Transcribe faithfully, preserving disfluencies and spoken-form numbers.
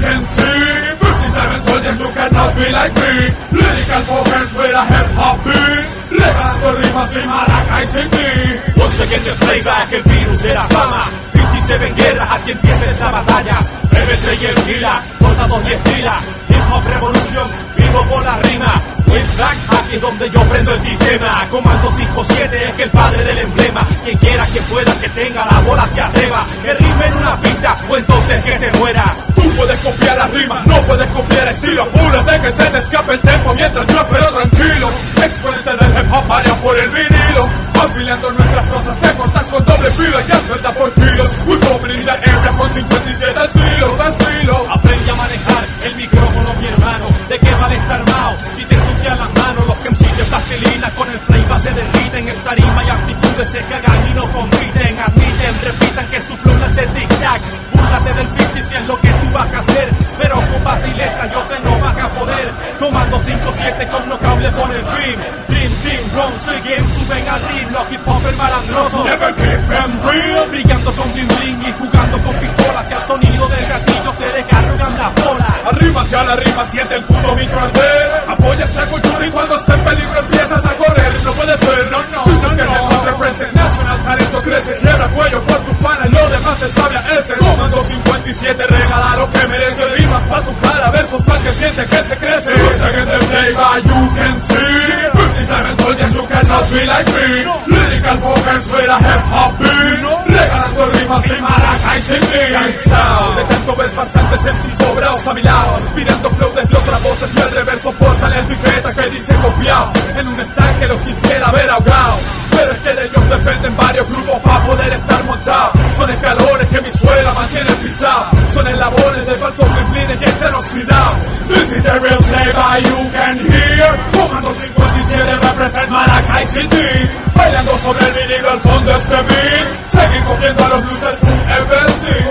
can see fifty-seven soldiers, you cannot be like me. Lyrical focus with a hip-hop beat, regalando rimas y maracas sin ti. Once again the playback, el virus de la fama. fifty-seven guerras, aquí empieza esa batalla. M T y el Gila, soldados y estila. Hip Hop Revolution, vivo por la rima. With Black, aquí es donde yo prendo el sistema. Comando cinco siete es el padre del emblema. Quien quiera, quien pueda, que tenga la bola se atreva. Que rime en una pista, o entonces que se muera. Tú puedes copiar la rima, no puedes copiar estilo. Apúrate que se te escape el tempo mientras yo espero tranquilo. Exponente del hip hop, varia por el vinilo. Afiliando nuestras prosas, te cortas con doble filo. Y ya suelta por kilos. We coming la area con cincuenta y siete estilos, estilos. Aprende a manejar el micrófono, mi hermano. ¿De qué vale estar armado si te ensucian las manos? Los que M Cs de plastilina con el flavor se derriten. En tarima y actitudes se cagan y no compiten. Admiten, repitan que su flow no es el tic-tac. Búrlate del cincuenta si es lo que tú vas a hacer. Pero con base y letra yo sé no vas a poder. Comando cinco siete con no cable por el fin. Dream Team, once again, suben al ring. Los hip hop el malandroso, Never keep them real. brillando con bling bling y jugando con pistolas. Y al sonido del gatillo se descargan las bolas. Arriba que a la rima siente el puto micro arder. Apoya esta cultura y cuando esté en peligro empiezas a correr. No puede ser, no, no, dicen que el hip represent national talento crece. Quiebra cuello por tu pana y lo demás te sabe a ese. Comando cincuenta y siete regala lo que merece. Rimas pa' tu cara, versos pa' que siente que se crece. Second the flavor you can see fifty-seven soldiers, you cannot be like me. Lyrical focus with a hip hop beat, regalando rimas y maracas y sin mí. Cansado de tanto ver farsantes en ti sobrados a mi lado, aspirando flow desde otras voces y el reverso porta la etiqueta que dice copiado. En un estanque los quisiera ver ahogados, pero es que de ellos dependen varios grupos para poder estar montados. Son escalones que mi suela mantiene pisado, son eslabones de falsos bimblines y estén oxidados. This is the real flavor you can hear. Comando cincuenta y siete represent Maracay City, bailando sobre el vinilo al son de este beat. Seguir cogiendo a los losers U F C.